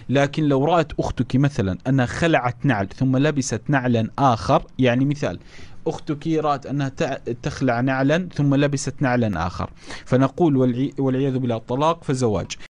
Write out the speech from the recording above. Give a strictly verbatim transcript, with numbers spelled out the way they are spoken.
لكن لو رأت أختك مثلا أنها خلعت نعل ثم لبست نعلا آخر، يعني مثال أختك رأت أنها تخلع نعلا ثم لبست نعلا آخر، فنقول والعياذ بالله طلاق فزواج.